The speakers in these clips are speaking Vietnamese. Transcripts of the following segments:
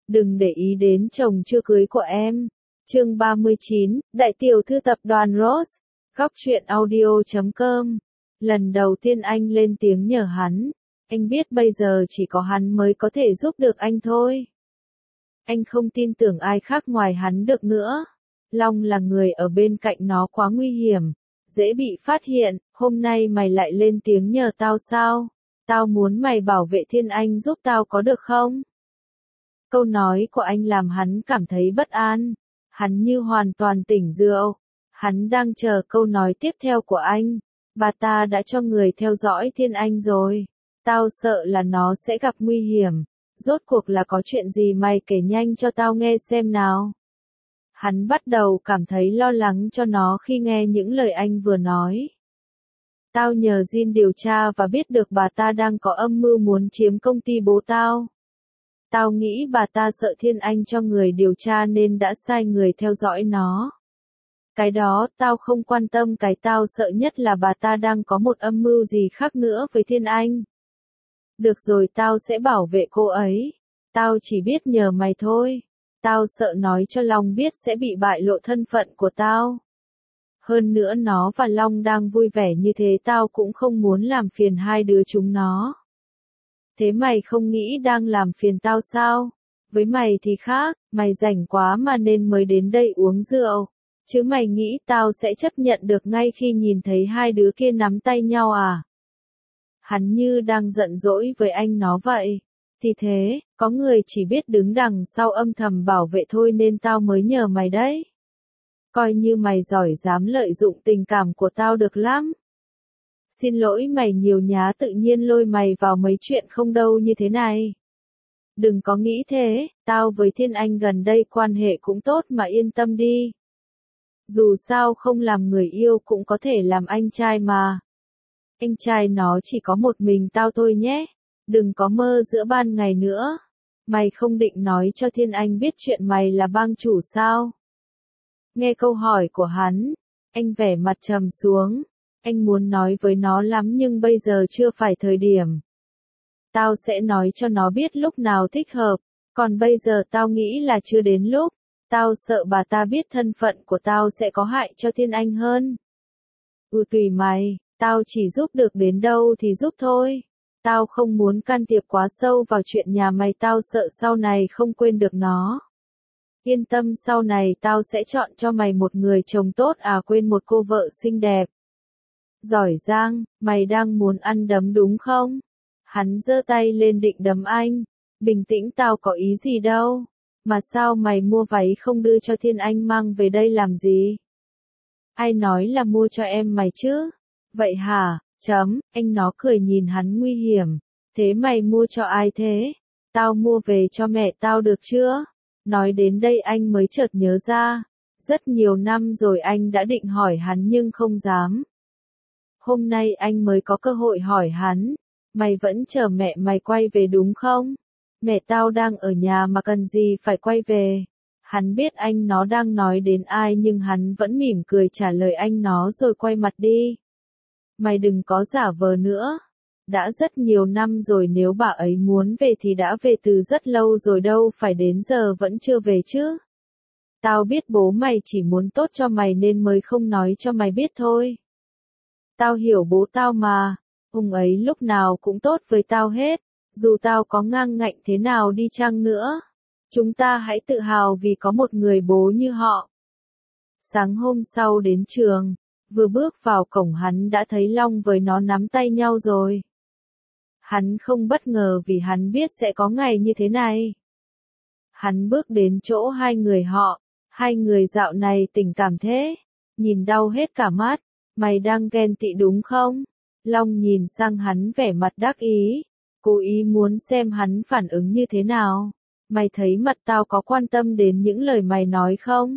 Đừng để ý đến chồng chưa cưới của em. Chương 39, Đại tiểu thư tập đoàn Rose. Góc truyện audio.com. Lần đầu tiên anh lên tiếng nhờ hắn. Anh biết bây giờ chỉ có hắn mới có thể giúp được anh thôi. Anh không tin tưởng ai khác ngoài hắn được nữa. Long là người ở bên cạnh nó quá nguy hiểm, dễ bị phát hiện. Hôm nay mày lại lên tiếng nhờ tao sao? Tao muốn mày bảo vệ Thiên Anh giúp tao có được không? Câu nói của anh làm hắn cảm thấy bất an. Hắn như hoàn toàn tỉnh rượu. Hắn đang chờ câu nói tiếp theo của anh. Bà ta đã cho người theo dõi Thiên Anh rồi. Tao sợ là nó sẽ gặp nguy hiểm. Rốt cuộc là có chuyện gì, mày kể nhanh cho tao nghe xem nào. Hắn bắt đầu cảm thấy lo lắng cho nó khi nghe những lời anh vừa nói. Tao nhờ Jin điều tra và biết được bà ta đang có âm mưu muốn chiếm công ty bố tao. Tao nghĩ bà ta sợ Thiên Anh cho người điều tra nên đã sai người theo dõi nó. Cái đó tao không quan tâm, cái tao sợ nhất là bà ta đang có một âm mưu gì khác nữa với Thiên Anh. Được rồi, tao sẽ bảo vệ cô ấy. Tao chỉ biết nhờ mày thôi. Tao sợ nói cho Long biết sẽ bị bại lộ thân phận của tao. Hơn nữa nó và Long đang vui vẻ như thế, tao cũng không muốn làm phiền hai đứa chúng nó. Thế mày không nghĩ đang làm phiền tao sao? Với mày thì khác, mày rảnh quá mà nên mới đến đây uống rượu. Chứ mày nghĩ tao sẽ chấp nhận được ngay khi nhìn thấy hai đứa kia nắm tay nhau à? Hắn như đang giận dỗi với anh nó vậy. Thì thế, có người chỉ biết đứng đằng sau âm thầm bảo vệ thôi nên tao mới nhờ mày đấy. Coi như mày giỏi dám lợi dụng tình cảm của tao được lắm. Xin lỗi mày nhiều nhá, tự nhiên lôi mày vào mấy chuyện không đâu như thế này. Đừng có nghĩ thế, tao với Thiên Anh gần đây quan hệ cũng tốt mà, yên tâm đi. Dù sao không làm người yêu cũng có thể làm anh trai mà. Anh trai nó chỉ có một mình tao thôi nhé. Đừng có mơ giữa ban ngày nữa. Mày không định nói cho Thiên Anh biết chuyện mày là bang chủ sao? Nghe câu hỏi của hắn, anh vẻ mặt trầm xuống. Anh muốn nói với nó lắm nhưng bây giờ chưa phải thời điểm. Tao sẽ nói cho nó biết lúc nào thích hợp, còn bây giờ tao nghĩ là chưa đến lúc. Tao sợ bà ta biết thân phận của tao sẽ có hại cho Thiên Anh hơn. Tùy mày, tao chỉ giúp được đến đâu thì giúp thôi. Tao không muốn can thiệp quá sâu vào chuyện nhà mày, tao sợ sau này không quên được nó. Yên tâm, sau này tao sẽ chọn cho mày một người chồng tốt, quên một cô vợ xinh đẹp. Giỏi giang, mày đang muốn ăn đấm đúng không? Hắn giơ tay lên định đấm anh. Bình tĩnh, tao có ý gì đâu. Mà sao mày mua váy không đưa cho Thiên Anh mang về đây làm gì? Ai nói là mua cho em mày chứ? Vậy hả? Anh nó cười nhìn hắn nguy hiểm. Thế mày mua cho ai thế? Tao mua về cho mẹ tao được chưa? Nói đến đây anh mới chợt nhớ ra. Rất nhiều năm rồi anh đã định hỏi hắn nhưng không dám. Hôm nay anh mới có cơ hội hỏi hắn. Mày vẫn chờ mẹ mày quay về đúng không? Mẹ tao đang ở nhà mà cần gì phải quay về. Hắn biết anh nó đang nói đến ai nhưng hắn vẫn mỉm cười trả lời anh nó rồi quay mặt đi. Mày đừng có giả vờ nữa. Đã rất nhiều năm rồi, nếu bà ấy muốn về thì đã về từ rất lâu rồi, đâu phải đến giờ vẫn chưa về chứ. Tao biết bố mày chỉ muốn tốt cho mày nên mới không nói cho mày biết thôi. Tao hiểu bố tao mà. Ông ấy lúc nào cũng tốt với tao hết. Dù tao có ngang ngạnh thế nào đi chăng nữa. Chúng ta hãy tự hào vì có một người bố như họ. Sáng hôm sau đến trường, vừa bước vào cổng hắn đã thấy Long với nó nắm tay nhau rồi. Hắn không bất ngờ vì hắn biết sẽ có ngày như thế này. Hắn bước đến chỗ hai người họ. Hai người dạo này tình cảm thế. Nhìn đau hết cả mắt. Mày đang ghen tị đúng không? Long nhìn sang hắn vẻ mặt đắc ý. Cố ý muốn xem hắn phản ứng như thế nào. Mày thấy mặt tao có quan tâm đến những lời mày nói không?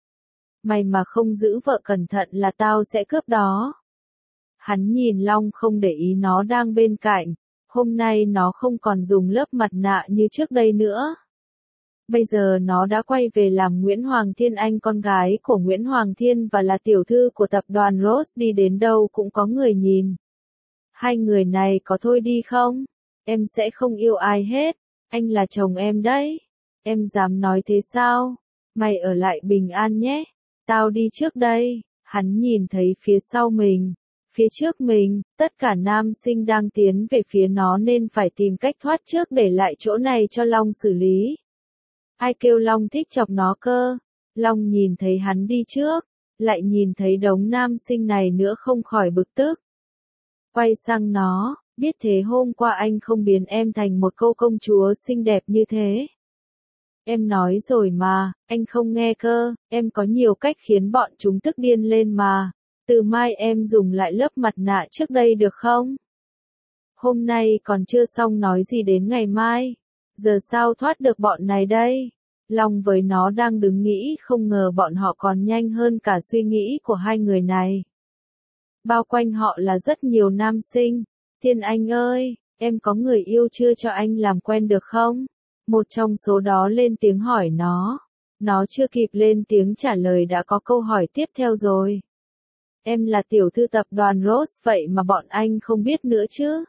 Mày mà không giữ vợ cẩn thận là tao sẽ cướp đó. Hắn nhìn Long không để ý nó đang bên cạnh. Hôm nay nó không còn dùng lớp mặt nạ như trước đây nữa. Bây giờ nó đã quay về làm Nguyễn Hoàng Thiên Anh, con gái của Nguyễn Hoàng Thiên và là tiểu thư của tập đoàn Rose, đi đến đâu cũng có người nhìn. Hai người này có thôi đi không? Em sẽ không yêu ai hết. Anh là chồng em đấy. Em dám nói thế sao? Mày ở lại bình an nhé. Tao đi trước đây. Hắn nhìn thấy phía sau mình, phía trước mình, tất cả nam sinh đang tiến về phía nó nên phải tìm cách thoát trước để lại chỗ này cho Long xử lý. Ai kêu Long thích chọc nó cơ? Long nhìn thấy hắn đi trước, lại nhìn thấy đống nam sinh này nữa không khỏi bực tức. Quay sang nó, biết thế hôm qua anh không biến em thành một cô công chúa xinh đẹp như thế. Em nói rồi mà, anh không nghe cơ, em có nhiều cách khiến bọn chúng tức điên lên mà. Từ mai em dùng lại lớp mặt nạ trước đây được không? Hôm nay còn chưa xong nói gì đến ngày mai. Giờ sao thoát được bọn này đây? Long với nó đang đứng nghĩ không ngờ bọn họ còn nhanh hơn cả suy nghĩ của hai người này. Bao quanh họ là rất nhiều nam sinh. Thiên Anh ơi, em có người yêu chưa cho anh làm quen được không? Một trong số đó lên tiếng hỏi nó. Nó chưa kịp lên tiếng trả lời đã có câu hỏi tiếp theo rồi. Em là tiểu thư tập đoàn Rose vậy mà bọn anh không biết nữa chứ?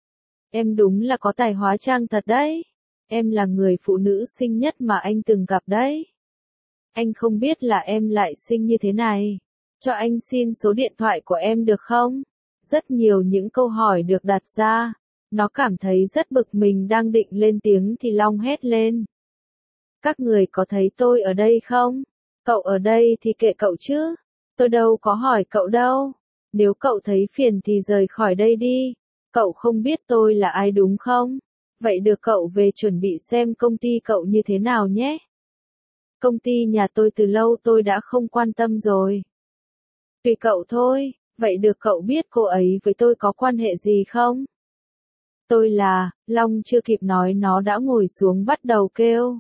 Em đúng là có tài hóa trang thật đấy. Em là người phụ nữ xinh nhất mà anh từng gặp đấy. Anh không biết là em lại xinh như thế này. Cho anh xin số điện thoại của em được không? Rất nhiều những câu hỏi được đặt ra. Nó cảm thấy rất bực mình đang định lên tiếng thì Long hét lên. Các người có thấy tôi ở đây không? Cậu ở đây thì kệ cậu chứ. Tôi đâu có hỏi cậu đâu. Nếu cậu thấy phiền thì rời khỏi đây đi. Cậu không biết tôi là ai đúng không? Vậy được cậu về chuẩn bị xem công ty cậu như thế nào nhé. Công ty nhà tôi từ lâu tôi đã không quan tâm rồi. Tùy cậu thôi, vậy được cậu biết cô ấy với tôi có quan hệ gì không? Tôi là, Long chưa kịp nói nó đã ngồi xuống bắt đầu kêu.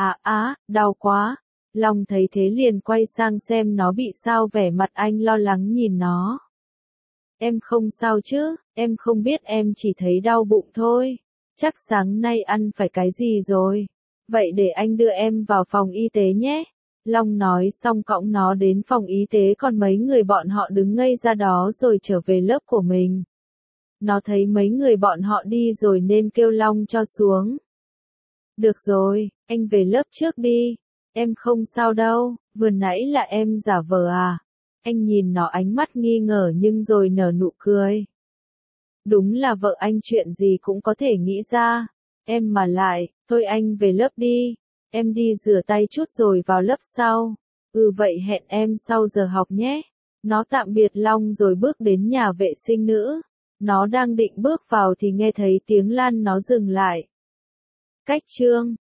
Đau quá. Long thấy thế liền quay sang xem nó bị sao vẻ mặt anh lo lắng nhìn nó. Em không sao chứ, em không biết em chỉ thấy đau bụng thôi. Chắc sáng nay ăn phải cái gì rồi. Vậy để anh đưa em vào phòng y tế nhé. Long nói xong cõng nó đến phòng y tế còn mấy người bọn họ đứng ngây ra đó rồi trở về lớp của mình. Nó thấy mấy người bọn họ đi rồi nên kêu Long cho xuống. Được rồi, anh về lớp trước đi. Em không sao đâu, vừa nãy là em giả vờ à? Anh nhìn nó ánh mắt nghi ngờ nhưng rồi nở nụ cười. Đúng là vợ anh chuyện gì cũng có thể nghĩ ra. Em mà lại, thôi anh về lớp đi. Em đi rửa tay chút rồi vào lớp sau. Vậy hẹn em sau giờ học nhé. Nó tạm biệt Long rồi bước đến nhà vệ sinh nữ. Nó đang định bước vào thì nghe thấy tiếng Lan nó dừng lại. Cách chương